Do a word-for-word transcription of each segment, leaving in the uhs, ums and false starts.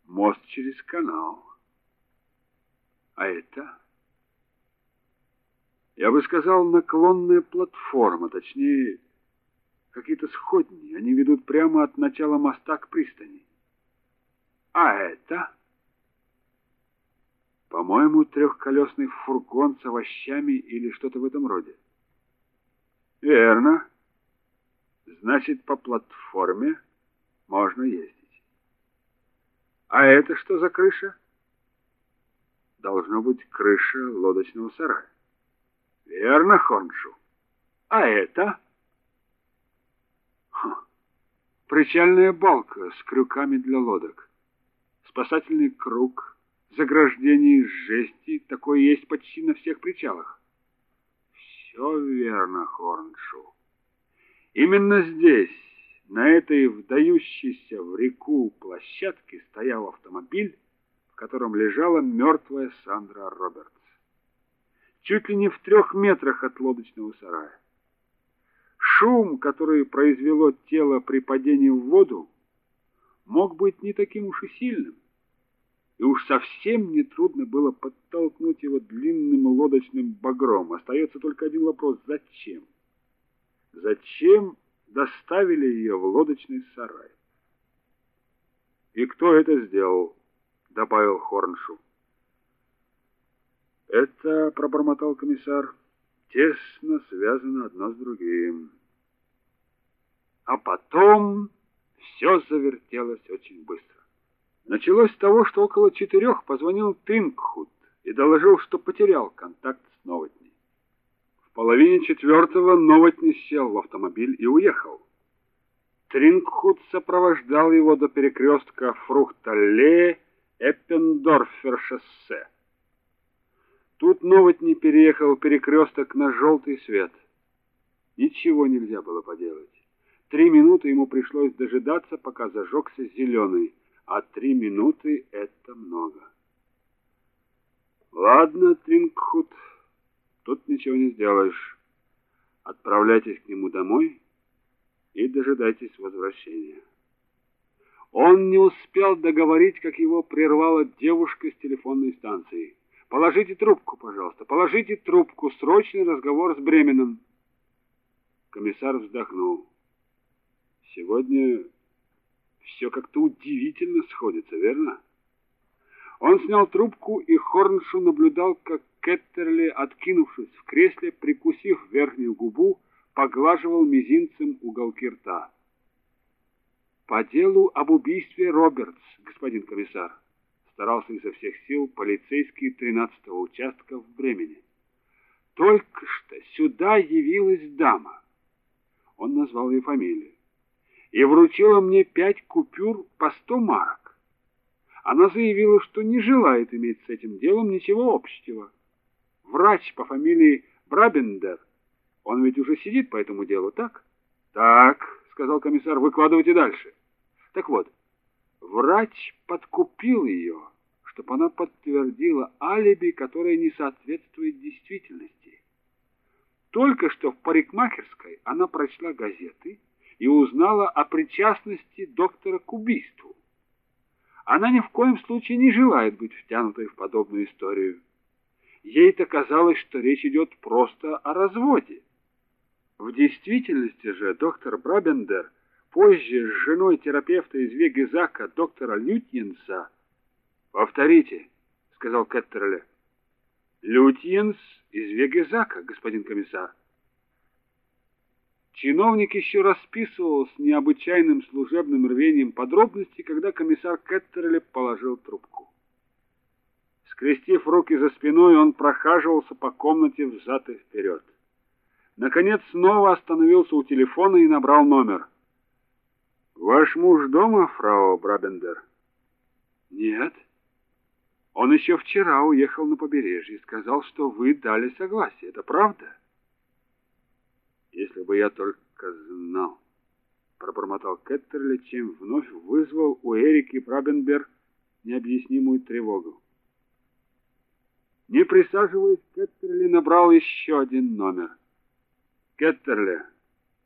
Мост через канал. А это? Я бы сказал, наклонная платформа, точнее, какие-то сходни. Они ведут прямо от начала моста к пристани. А это? По-моему, трехколесный фургон с овощами или что-то в этом роде. Верно. Значит, по платформе можно ездить. А это что за крыша? Должно быть крыша лодочного сарая. Верно, Хорншу. А это? Ха. Причальная балка с крюками для лодок. Спасательный круг, заграждение из жести. Такое есть почти на всех причалах. Все верно, Хорншу. Именно здесь, на этой вдающейся в реку площадке, стоял автомобиль, в котором лежала мертвая Сандра Робертс. Чуть ли не в трех метрах от лодочного сарая. Шум, который произвело тело при падении в воду, мог быть не таким уж и сильным, и уж совсем нетрудно было подтолкнуть его длинным лодочным багром. Остается только один вопрос: зачем? Зачем доставили ее в лодочный сарай? И кто это сделал? Добавил Хорншу. Это, пробормотал комиссар, тесно связано одно с другим. А потом все завертелось очень быстро. Началось с того, что около четырех позвонил Трингхут и доложил, что потерял контакт с Новотней. В половине четвертого Новотни сел в автомобиль и уехал. Трингхут сопровождал его до перекрестка Фрухт-аллее Эппендорфер-шоссе. Тут Новотни переехал перекресток на желтый свет. Ничего нельзя было поделать. Три минуты ему пришлось дожидаться, пока зажегся зеленый, а три минуты — это много. Ладно, Трингхут, тут ничего не сделаешь. Отправляйтесь к нему домой и дожидайтесь возвращения. Он не успел договорить, как его прервала девушка с телефонной станции. Положите трубку, пожалуйста, положите трубку, срочный разговор с Бременом. Комиссар вздохнул. Сегодня все как-то удивительно сходится, верно? Он снял трубку, и Хорншу наблюдал, как Кеттерли, откинувшись в кресле, прикусив верхнюю губу, поглаживал мизинцем уголки рта. По делу об убийстве Робертс, господин комиссар, старался изо всех сил полицейский тринадцатого участка в Бремене. Только что сюда явилась дама. Он назвал ее фамилию. И вручила мне пять купюр по сто марок. Она заявила, что не желает иметь с этим делом ничего общего. Врач по фамилии Брабендер, он ведь уже сидит по этому делу, так? Так, сказал комиссар, выкладывайте дальше. Так вот, врач подкупил ее, чтобы она подтвердила алиби, которое не соответствует действительности. Только что в парикмахерской она прочла газеты и узнала о причастности доктора к убийству. Она ни в коем случае не желает быть втянутой в подобную историю. Ей-то казалось, что речь идет просто о разводе. В действительности же доктор Брабендер позже с женой терапевта из Вегезака, доктора Лютьенса... Повторите, сказал Кеттерли. Лютьенс из Вегезака, господин комиссар. Чиновник еще расписывал с необычайным служебным рвением подробности, когда комиссар Кеттерли положил трубку. Скрестив руки за спиной, он прохаживался по комнате взад и вперед. Наконец снова остановился у телефона и набрал номер. «Ваш муж дома, фрау Брабендер?» «Нет. Он еще вчера уехал на побережье и сказал, что вы дали согласие. Это правда?» «Если бы я только знал», — пробормотал Кеттерли, чем вновь вызвал у Эрики Брабендер необъяснимую тревогу. Не присаживаясь, Кеттерли набрал еще один номер. «Кеттерли,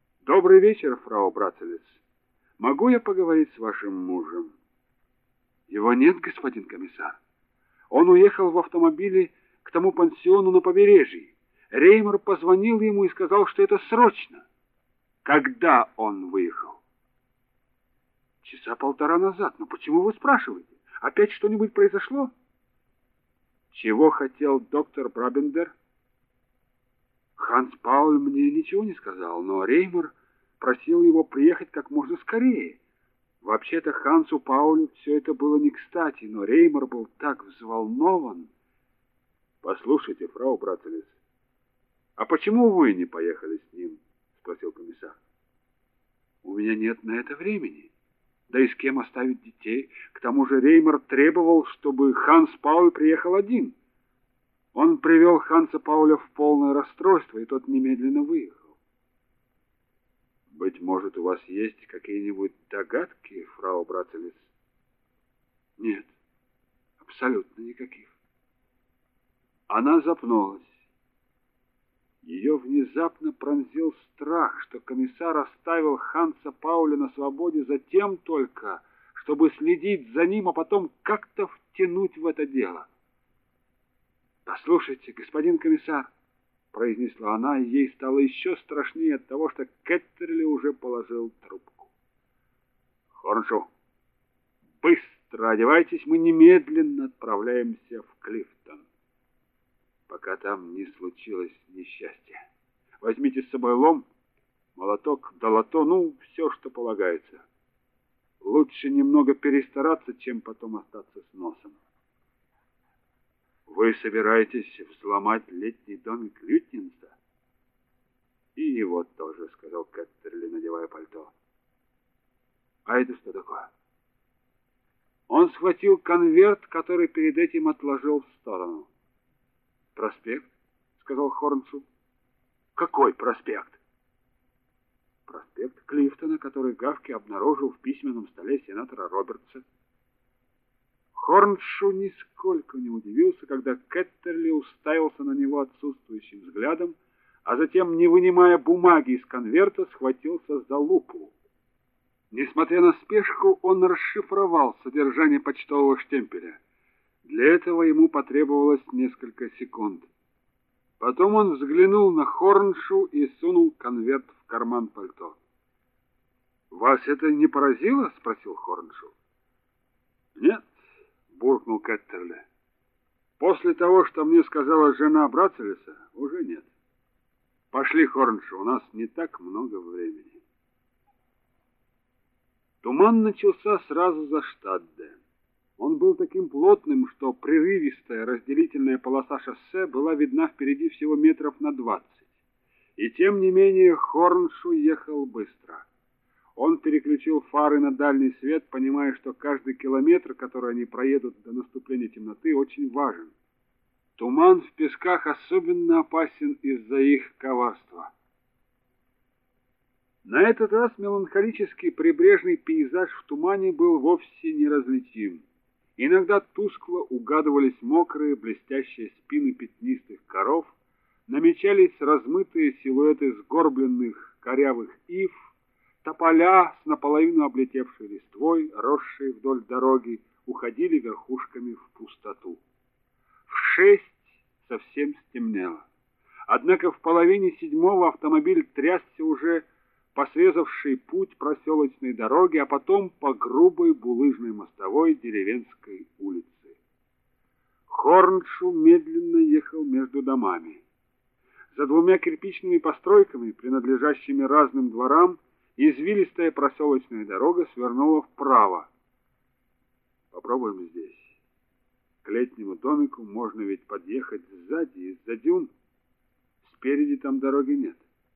добрый вечер, фрау Брацелец. Могу я поговорить с вашим мужем?» Его нет, господин комиссар. Он уехал в автомобиле к тому пансиону на побережье. Реймер позвонил ему и сказал, что это срочно. Когда он выехал? Часа полтора назад. Но почему вы спрашиваете? Опять что-нибудь произошло? Чего хотел доктор Брабендер? Ханс Пауль мне ничего не сказал, но Реймер просил его приехать как можно скорее. Вообще-то Хансу Паулю все это было не кстати, но Реймер был так взволнован. Послушайте, фрау Брацелес, а почему вы не поехали с ним? Спросил комиссар. У меня нет на это времени. Да и с кем оставить детей? К тому же Реймер требовал, чтобы Ханс Пауль приехал один. Он привел Ханса Пауля в полное расстройство, и тот немедленно выехал. Быть может, у вас есть какие-нибудь догадки, фрау Брацелес? Нет, абсолютно никаких. Она запнулась. Ее внезапно пронзил страх, что комиссар оставил Ханса Пауля на свободе затем только, чтобы следить за ним, а потом как-то втянуть в это дело. «Послушайте, господин комиссар», — произнесла она, и ей стало еще страшнее от того, что Кеттерли уже положил трубку. «Хорншоу, быстро одевайтесь, мы немедленно отправляемся в Клифтон, пока там не случилось несчастье. Возьмите с собой лом, молоток, долото, ну, все, что полагается. Лучше немного перестараться, чем потом остаться с носом». «Вы собираетесь взломать летний домик Лютнинса?» «И его тоже», — сказал Кеттерли, надевая пальто. «А это что такое?» Он схватил конверт, который перед этим отложил в сторону. «Проспект?» — сказал Хорншул. «Какой проспект?» «Проспект Клифтона, который Гавки обнаружил в письменном столе сенатора Робертса». Хорншул нисколько не удивился, когда Кеттерли уставился на него отсутствующим взглядом, а затем, не вынимая бумаги из конверта, схватился за лупу. Несмотря на спешку, он расшифровал содержание почтового штемпеля. Для этого ему потребовалось несколько секунд. Потом он взглянул на Хорншул и сунул конверт в карман пальто. «Вас это не поразило?» — спросил Хорншул. «Нет», — буркнул Кеттерли. «После того, что мне сказала жена Брацелеса, уже нет. Пошли, Хорншул, у нас не так много времени». Туман начался сразу за Штадде. Он был таким плотным, что прерывистая разделительная полоса шоссе была видна впереди всего метров на двадцать. И тем не менее Хорншул ехал быстро. Он переключил фары на дальний свет, понимая, что каждый километр, который они проедут до наступления темноты, очень важен. Туман в песках особенно опасен из-за их коварства. На этот раз меланхолический прибрежный пейзаж в тумане был вовсе неразличим. Иногда тускло угадывались мокрые блестящие спины пятнистых коров, намечались размытые силуэты сгорбленных корявых ив, тополя с наполовину облетевшей листвой, росшие вдоль дороги, уходили верхушками в пустоту. В шесть совсем стемнело. Однако в половине седьмого автомобиль трясся уже по срезавшей путь проселочной дороги, а потом по грубой булыжной мостовой деревенской улицы. Хорншул медленно ехал между домами. За двумя кирпичными постройками, принадлежащими разным дворам, извилистая проселочная дорога свернула вправо. Попробуем здесь. К летнему домику можно ведь подъехать сзади, из-за дюн. Спереди там дороги нет.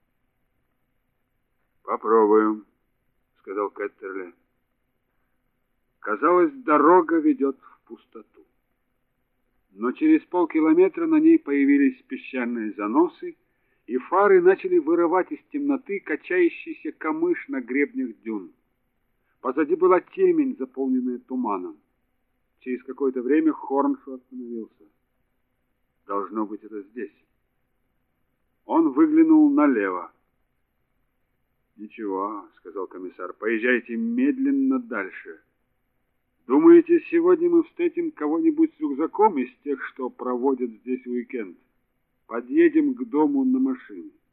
«Попробуем», — сказал Кеттерли. Казалось, дорога ведет в пустоту. Но через полкилометра на ней появились песчаные заносы, и фары начали вырывать из темноты качающийся камыш на гребнях дюн. Позади была темень, заполненная туманом. Через какое-то время Хорншул остановился. Должно быть, это здесь. Он выглянул налево. «Ничего», — сказал комиссар, — «поезжайте медленно дальше. Думаете, сегодня мы встретим кого-нибудь с рюкзаком из тех, что проводят здесь уикенд? Подъедем к дому на машине.